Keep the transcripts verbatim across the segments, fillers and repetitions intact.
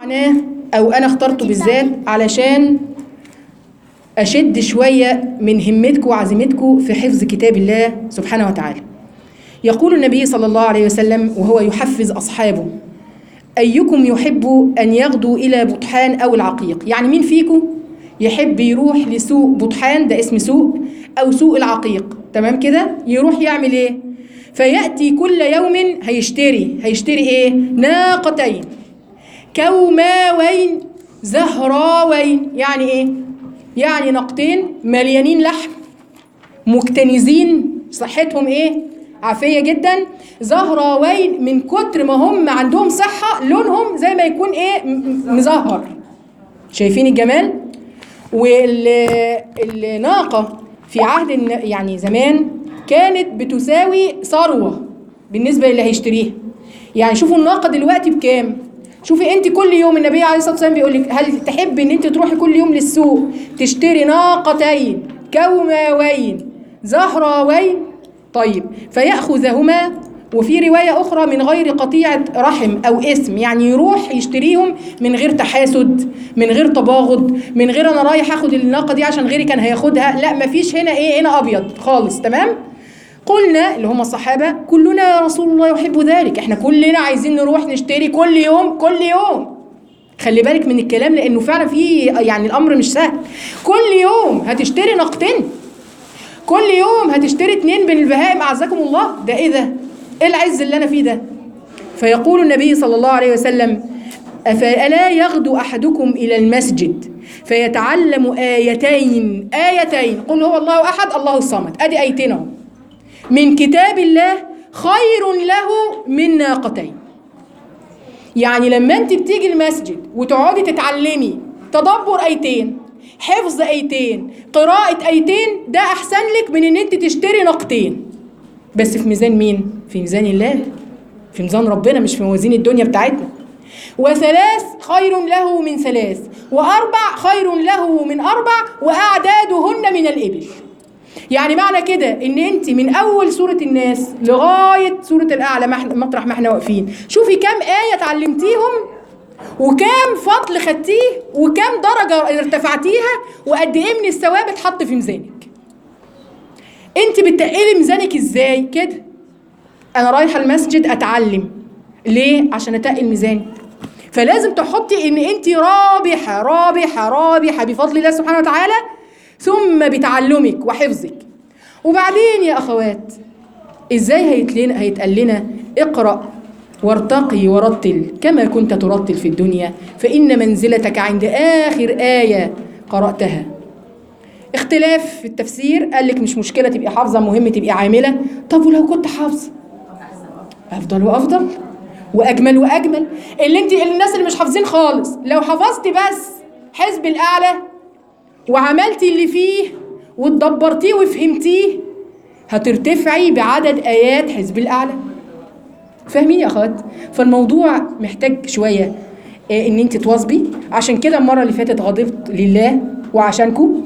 أنا أو أنا اخترته بالذات علشان أشد شوية من همتكم وعزيمتكم في حفظ كتاب الله سبحانه وتعالى. يقول النبي صلى الله عليه وسلم وهو يحفز أصحابه: أيكم يحب أن يغدو إلى بطحان أو العقيق؟ يعني مين فيكم يحب يروح لسوق بطحان، ده اسم سوق، أو سوق العقيق، تمام كده؟ يروح يعمل إيه؟ فيأتي كل يوم هيشتري هيشتري إيه؟ ناقتين كوماوين زهراوين. يعني إيه؟ يعني ناقتين مليانين لحم، مكتنزين، صحتهم إيه؟ عافية جدا، زهراوين، من كتر ما هم عندهم صحة لونهم زي ما يكون إيه؟ مزهر. شايفين الجمال؟ والناقة في عهد يعني زمان كانت بتساوي ثروة بالنسبة للي هيشتريها. يعني شوفوا الناقة دلوقتي بكام؟ شوفي انت كل يوم النبي عليه الصلاة والسلام بيقول لك: هل تحب ان انت تروحي كل يوم للسوق تشتري ناقتين كوماوين زهراوين؟ طيب، فيأخذهما، وفي رواية أخرى من غير قطيعة رحم أو اسم، يعني يروح يشتريهم من غير تحاسد، من غير تباغض، من غير أنا رايح أخد الناقة دي عشان غيري كان هياخدها، لا، مفيش هنا إيه، هنا أبيض خالص. تمام؟ قلنا اللي هم الصحابة: كلنا يا رسول الله يحب ذلك، احنا كلنا عايزين نروح نشتري كل يوم كل يوم. خلي بالك من الكلام لأنه فعلا في يعني الأمر مش سهل. كل يوم هتشتري ناقتين، كل يوم هتشتري اتنين من البهائم، أعزكم الله، ده إيه ده؟ إيه العز اللي أنا فيه ده؟ فيقول النبي صلى الله عليه وسلم: أفلا يغدو أحدكم إلى المسجد فيتعلم آيتين آيتين قل هو الله أحد الله الصمد، أدي آيتين اهو، من كتاب الله خير له من ناقتين. يعني لما أنت بتيجي المسجد وتقعدي تتعلمي تدبر آيتين، حفظ آيتين، قراءة آيتين، ده أحسن لك من إن أنت تشتري ناقتين. بس في ميزان مين؟ في ميزان الله، في ميزان ربنا، مش في موازين الدنيا بتاعتنا. وثلاث خير له من ثلاث، وأربع خير له من أربع، وأعدادهن من الإبل. يعني معنى كده إن أنت من أول سورة الناس لغاية سورة الأعلى مطرح ما احنا واقفين، شوفي كم آية تعلمتيهم، وكم فضل خدتيه، وكم درجة ارتفعتيها، وقد إيه من الثواب اتحط في ميزانك. أنت بتقلي ميزانك إزاي كده؟ أنا رايحة المسجد أتعلم، ليه؟ عشان أتقل ميزاني. فلازم تحطي إن أنت رابحة رابحة رابحة بفضل الله سبحانه وتعالى، ثم بتعلمك وحفظك. وبعدين يا أخوات، إزاي هيتقال لنا اقرأ وارتقي ورتل كما كنت ترتل في الدنيا فإن منزلتك عند آخر آية قرأتها. اختلاف في التفسير، قال لك مش مشكلة تبقي حافظة، مهم تبقي عاملة. طب ولو كنت حافظة؟ أفضل وأفضل وأجمل وأجمل. اللي انت الناس اللي مش حافظين خالص، لو حفظتي بس حزب الأعلى وعملتي اللي فيه وتدبرتيه وفهمتيه، هترتفعي بعدد آيات حزب الأعلى. فاهمين يا أخوات؟ فالموضوع محتاج شوية إيه إن أنت تواظبي. عشان كده المرة اللي فاتت غضبت لله وعشانكم،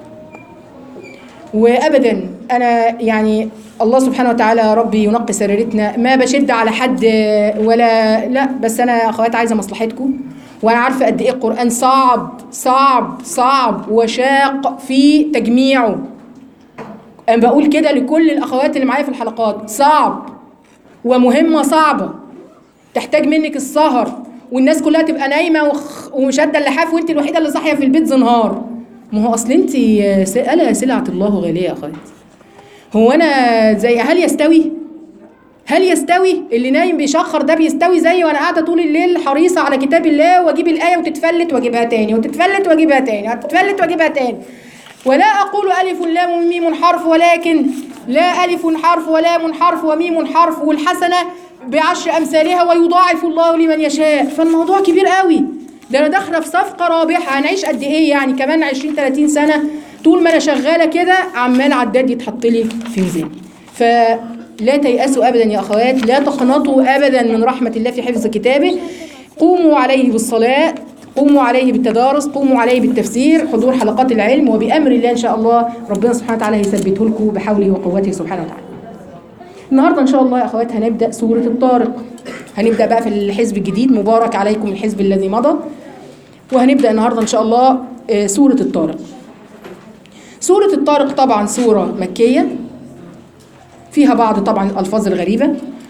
وأبدا أنا يعني الله سبحانه وتعالى يا ربي ينقي سريرتنا، ما بشد على حد ولا لا، بس أنا يا أخوات عايزة مصلحتكم، وأنا عارفة قد إيه القرآن صعب صعب صعب وشاق في تجميعه. أنا بقول كده لكل الأخوات اللي معايا في الحلقات، صعب ومهمة صعبة، تحتاج منك السهر، والناس كلها تبقى نايمة ومشدة اللحاف وانت الوحيدة اللي صاحية في البيت زنهار. ما هو أصل انت ألا سلعة الله غالية يا أخوات. هو أنا زي هل يستوي؟ هل يستوي اللي نايم بيشخر ده بيستوي زي وأنا قاعدة طول الليل حريصة على كتاب الله وأجيب الآية وتتفلت وأجيبها تاني وتتفلت وأجيبها تاني وتتفلت وأجيبها تاني؟ ولا أقول ألف لام ميم حرف، ولكن لا ألف حرف ولام حرف وميم حرف، والحسنة بعشر أمثالها ويضاعف الله لمن يشاء. فالموضوع كبير قوي، ده أنا داخلة في صفقة رابحة. هنعيش قد إيه يعني؟ كمان عشرين ثلاثين سنة طول ما أنا شغالة كده عمال عداد يتحط لي في ميزاني. فلا تيأسوا أبدا يا أخوات، لا تقنطوا أبدا من رحمة الله في حفظ كتابه. قوموا عليه بالصلاة، قوموا عليه بالتدارس، قوموا عليه بالتفسير، حضور حلقات العلم، وبأمر الله إن شاء الله ربنا سبحانه وتعالى هيثبته لكم بحوله وقوته سبحانه وتعالى. النهاردة إن شاء الله يا أخوات هنبدأ سورة الطارق. هنبدأ بقى في الحزب الجديد، مبارك عليكم الحزب الذي مضى. وهنبدأ النهاردة إن شاء الله سورة الطارق. سورة الطارق طبعا سورة مكية، فيها بعض طبعا الألفاظ الغريبة.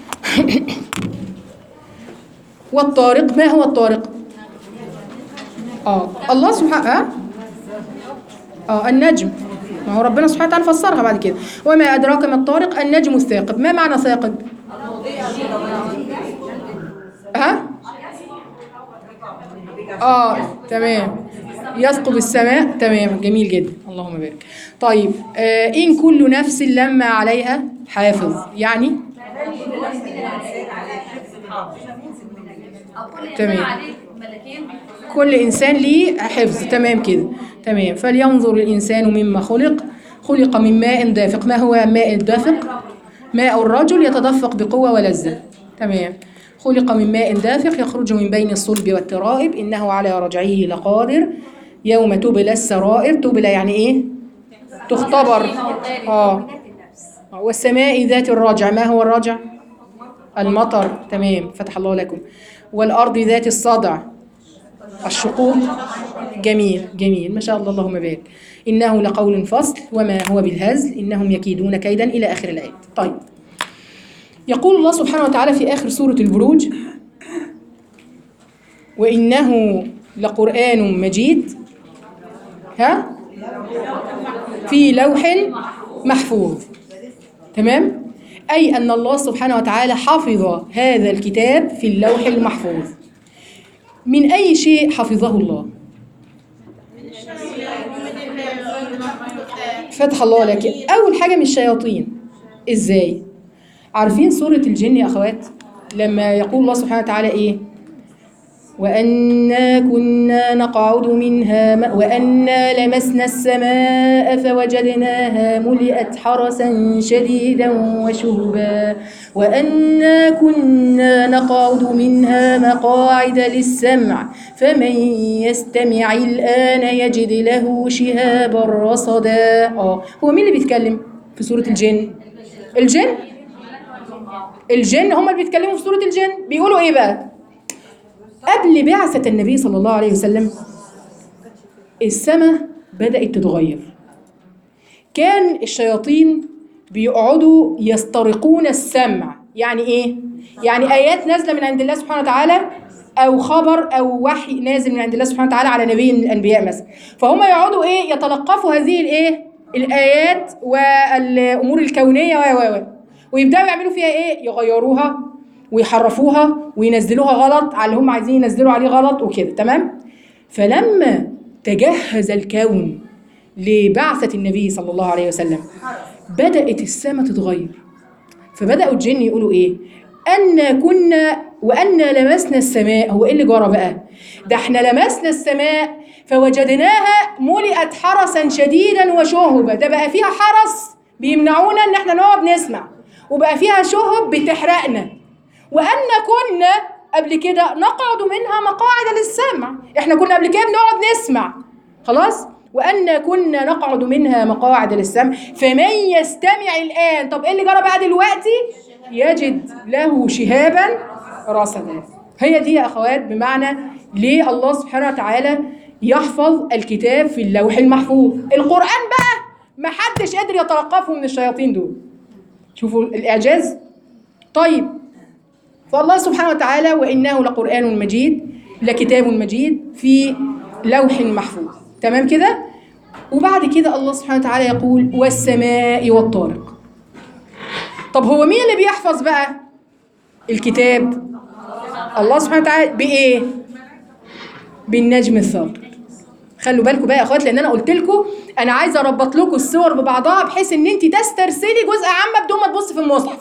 والطارق، ما هو الطارق؟ اه الله سبحانه اه النجم، ما هو ربنا سبحانه وتعالى فسرها بعد كده. وما أدراك ما الطارق؟ النجم الثاقب. ما معنى ثاقب؟ ها؟ اه تمام، يثقب السماء. تمام، جميل جدا، اللهم بارك. طيب آه إن كل نفس لما عليها حافظ، يعني تمام، كل إنسان ليه حفظ. تمام كده، تمام. فلينظر الإنسان مما خلق، خلق من ماء دافق. ما هو ماء الدافق؟ ماء الرجل يتدفق بقوة ولذة. تمام. خلق من ماء دافق يخرج من بين الصلب والترائب، إنه على رجعه لقادر، يوم تبلى السرائر. تبلى يعني إيه؟ تختبر. آه والسماء ذات الرجع. ما هو الرجع؟ المطر. تمام، فتح الله لكم. والأرض ذات الصدع، الشقوق. جميل جميل، ما شاء الله، اللهم بارك. إنه لقول فصل وما هو بالهزل، إنهم يكيدون كيدا، إلى آخر الآيات. طيب، يقول الله سبحانه وتعالى في آخر سورة البروج: وإنه لقرآن مجيد، ها، في لوح محفوظ. تمام، أي أن الله سبحانه وتعالى حفظ هذا الكتاب في اللوح المحفوظ. من أي شيء حفظه الله؟ فتح الله لك. أول حاجة من الشياطين. إزاي؟ عارفين سورة الجن يا أخوات لما يقول الله سبحانه وتعالى إيه؟ وأنا كنا نقعد منها وأنا لمسنا السماء فوجدناها ملئت حرسا شديدا وشهبا وأنا كنا نقعد منها مقاعد للسمع فمن يستمع الآن يجد له شهابا رصدا. آه هو مين اللي بيتكلم في سورة الجن؟ الجن الجن هم اللي بيتكلموا في سورة الجن. بيقولوا إيه بقى؟ قبل بعثة النبي صلى الله عليه وسلم السماء بدأت تتغير. كان الشياطين بيقعدوا يسترقون السمع. يعني ايه؟ يعني آيات نازلة من عند الله سبحانه وتعالى أو خبر أو وحي نازل من عند الله سبحانه وتعالى على نبي من الأنبياء مثلا، فهم يقعدوا ايه؟ يتلقفوا هذه الايه؟ الآيات والأمور الكونية و و ويبدأوا يعملوا فيها ايه؟ يغيروها ويحرفوها وينزلوها غلط على اللي هم عايزين ينزلوا عليه غلط وكده. تمام. فلما تجهز الكون لبعثة النبي صلى الله عليه وسلم بدأت السماء تتغير. فبدأوا الجن يقولوا ايه؟ أن كنا وأن لمسنا السماء. هو ايه اللي جرى بقى؟ ده احنا لمسنا السماء فوجدناها ملئت حرسا شديدا وشهبا. ده بقى فيها حرس بيمنعونا ان احنا نقعد نسمع، وبقى فيها شهب بتحرقنا. وأن كنا قبل كده نقعد منها مقاعد للسمع. احنا كنا قبل كده بنقعد نسمع خلاص. وأن كنا نقعد منها مقاعد للسمع فمن يستمع الآن. طب ايه اللي جرى بقى دلوقتي؟ يجد له شهابا رصدا. هي دي يا أخوات بمعنى ليه الله سبحانه وتعالى يحفظ الكتاب في اللوح المحفوظ. القرآن بقى ما حدش قادر يتلقفه من الشياطين دول. شوفوا الإعجاز. طيب، فالله سبحانه وتعالى وإنه لقرآن مجيد لكتاب مجيد في لوح محفوظ. تمام كده. وبعد كده الله سبحانه وتعالى يقول والسماء والطارق. طب هو مين اللي بيحفظ بقى الكتاب؟ الله سبحانه وتعالى. بإيه؟ بالنجم الثاقب. خلوا بالكم بقى يا اخوات، لان انا قلت لكم انا عايزه اربط لكم الصور ببعضها بحيث ان انت تسترسلي جزء عامه بدون ما تبص في المصحف.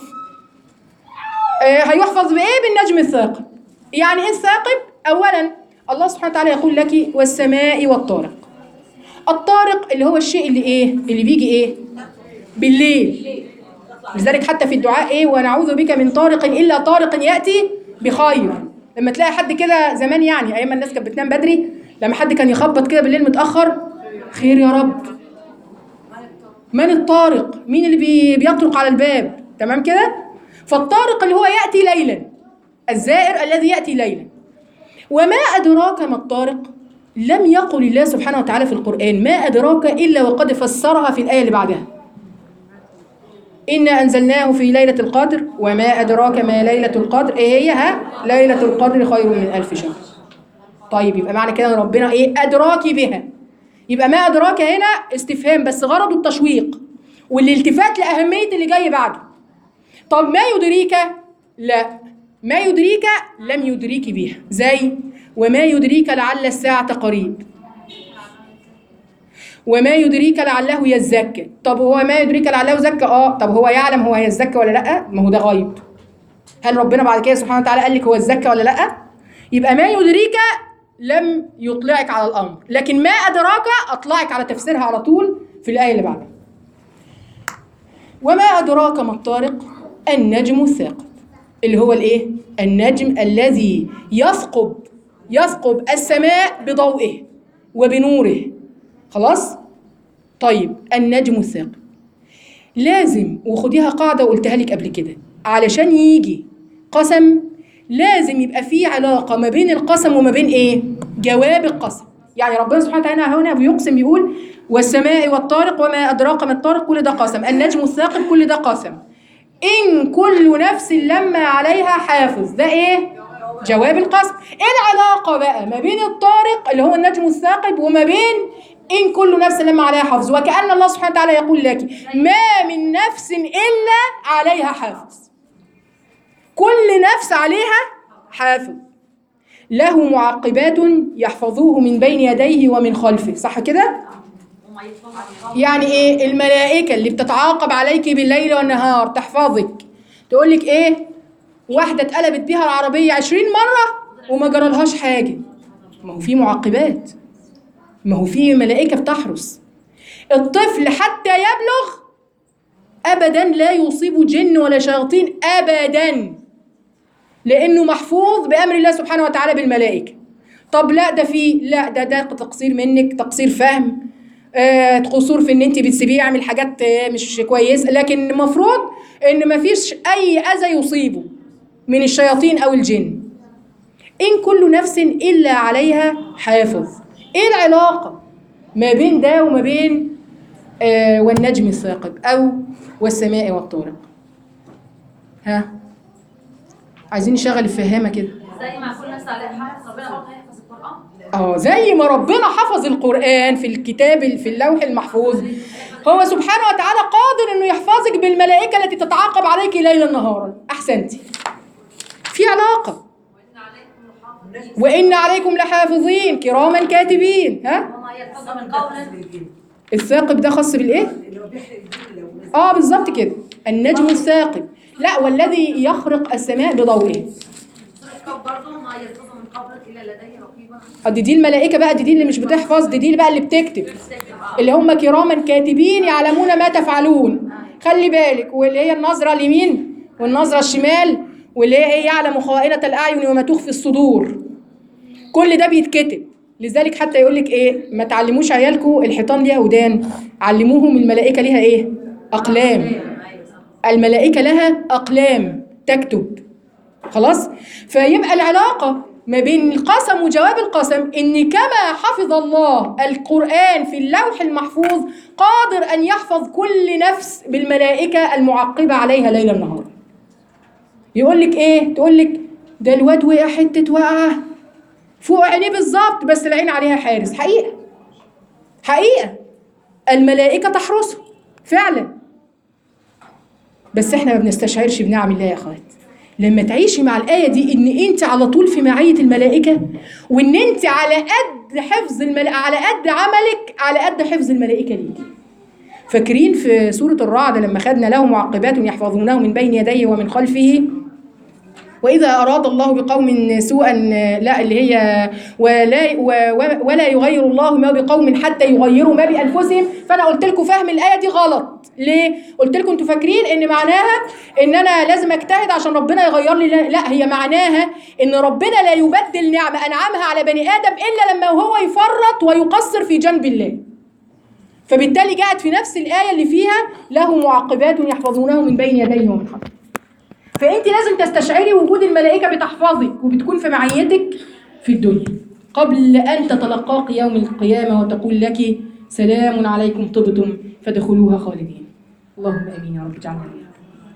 آه هيحفظ بايه؟ بالنجم الثاقب. يعني ايه الثاقب؟ اولا الله سبحانه وتعالى يقول لك والسماء والطارق. الطارق اللي هو الشيء اللي ايه؟ اللي بيجي ايه؟ بالليل. لذلك حتى في الدعاء ايه؟ ونعوذ بك من طارق الا طارق ياتي بخير. لما تلاقي حد كده زمان، يعني ايام الناس كانت بتنام بدري، لما حد كان يخبط كده بالليل متاخر، خير يا رب، من الطارق؟ مين اللي بي بيطرق على الباب؟ تمام كده. فالطارق اللي هو ياتي ليلا، الزائر الذي يأتي ليلا. وما أدراك ما الطارق، لم يقل الله سبحانه وتعالى في القرآن ما أدراك إلا وقد فسرها في الآية اللي بعدها. إنا أنزلناه في ليلة القدر وما أدراك ما ليلة القدر، إيه هي؟ ها؟ ليلة القدر خير من ألف شهر. طيب يبقى معنى كده ربنا إيه؟ أدراك بها. يبقى ما أدراك هنا استفهام بس غرضه التشويق والالتفات لأهمية اللي جاي بعده. طب ما يدريك؟ لا، ما يدريك لم يدريك بها، زي وما يدريك لعل الساعة قريب، وما يدريك لعله يزكى. طب هو ما يدريك لعله يزكى؟ اه طب هو يعلم هو هيزكى ولا لا؟ ما هو ده غيب. هل ربنا بعد كده سبحانه وتعالى قال لك هو يزكى ولا لا؟ يبقى ما يدريك لم يطلعك على الامر، لكن ما ادراك اطلعك على تفسيرها على طول في الايه اللي بعدها. وما ادراك ما الطارق، النجم الثاقب، اللي هو الايه؟ النجم الذي يثقب يثقب السماء بضوئه وبنوره. خلاص؟ طيب النجم الثاقب لازم، وخديها قاعدة وقلتها لك قبل كده، علشان يجي قسم لازم يبقى فيه علاقة ما بين القسم وما بين ايه؟ جواب القسم. يعني ربنا سبحانه وتعالى هنا بيقسم يقول والسماء والطارق وما أدراك ما الطارق، كل ده قسم. النجم الثاقب كل ده قسم. إن كل نفس لما عليها حافظ، ده ايه؟ جواب القسم. ايه العلاقة بقى ما بين الطارق اللي هو النجم الثاقب وما بين إن كل نفس لما عليها حافظ؟ وكأن الله سبحانه وتعالى يقول لك ما من نفس إلا عليها حافظ، كل نفس عليها حافظ، له معقبات يحفظوه من بين يديه ومن خلفه. صح كده؟ يعني ايه؟ الملائكة اللي بتتعاقب عليك بالليل والنهار تحفظك، تقول لك ايه؟ واحدة اتقلبت بيها العربية عشرين مرة وما جرالهاش حاجة، ما هو في معقبات، ما هو في ملائكة بتحرس. الطفل حتى يبلغ أبدا لا يصيب جن ولا شياطين أبدا، لأنه محفوظ بأمر الله سبحانه وتعالى بالملائكة. طب لا ده في لا ده ده تقصير منك، تقصير فهم، آه قصور في ان انت بتسيبيه يعمل حاجات آه مش كويسه، لكن المفروض ان ما فيش اي اذى يصيبه من الشياطين او الجن. ان كل نفس الا عليها حافظ. ايه العلاقه ما بين ده وما بين آه والنجم الثاقب او والسماء والطارق؟ ها عايزين نشغل الفهامه كده. زي ما كل نفس عليها حافظ ربنا برضه هيحفظ القرآن. اه زي ما ربنا حفظ القرآن في الكتاب في اللوح المحفوظ، هو سبحانه وتعالى قادر انه يحفظك بالملائكة التي تتعاقب عليك ليلا نهارا. احسنتي، في علاقة. وإن عليكم لحافظين كراما كاتبين. ها وما يلفظ من قول. الثاقب ده خاص بالايه؟ اه بالظبط كده، النجم الثاقب. لا والذي يخرق السماء بضوئه. برضه ما يلفظ من قول الا لديه رقيبا. اه دي دي الملائكة بقى، دي دي اللي مش بتحفظ، دي دي بقى اللي بتكتب، اللي هم كراما كاتبين يعلمون ما تفعلون. خلي بالك، واللي هي النظرة اليمين والنظرة الشمال، واللي هي ايه؟ يعلم خائنة الأعين وما تخفي الصدور. كل ده بيتكتب. لذلك حتى يقول لك ايه؟ ما تعلموش عيالكم الحيطان ليها ودان، علموهم الملائكة ليها ايه؟ أقلام. الملائكة لها أقلام تكتب. خلاص؟ فيبقى العلاقة ما بين القسم وجواب القسم إن كما حفظ الله القرآن في اللوح المحفوظ قادر أن يحفظ كل نفس بالملائكة المعقبة عليها ليل النهار. يقول لك إيه؟ تقول لك ده الواد وقع حتة وقعة فوق عينيه بالظبط، بس العين عليها حارس. حقيقة حقيقة الملائكة تحرسه فعلا، بس احنا ما بنستشعرش بنعم الله يا اخوات. لما تعيشي مع الآية دي إن أنت على طول في معية الملائكة، وإن أنت على قد حفظ الملائكة، على قد عملك على قد حفظ الملائكة ليكي. فاكرين في سورة الرعد لما خدنا له معقبات يحفظونه من بين يديه ومن خلفه، وإذا أراد الله بقوم سوءا، لا اللي هي ولا ولا يغير الله ما بقوم حتى يغيروا ما بأنفسهم. فأنا قلت لكم فهم الآية دي غلط. ليه؟ قلت لكم انتوا فاكرين ان معناها ان انا لازم اجتهد عشان ربنا يغير لي. لا، هي معناها ان ربنا لا يبدل نعمة انعمها على بني ادم الا لما هو يفرط ويقصر في جنب الله. فبالتالي جاءت في نفس الآية اللي فيها له معقبات يحفظونه من بين يديه ومن خلفه. فانت لازم تستشعري وجود الملائكه بتحفظك وبتكون في معيتك في الدنيا قبل ان تتلقاك يوم القيامه وتقول لك سلام عليكم طبتم فادخلوها خالدين. اللهم امين يا رب اجعلنا منها.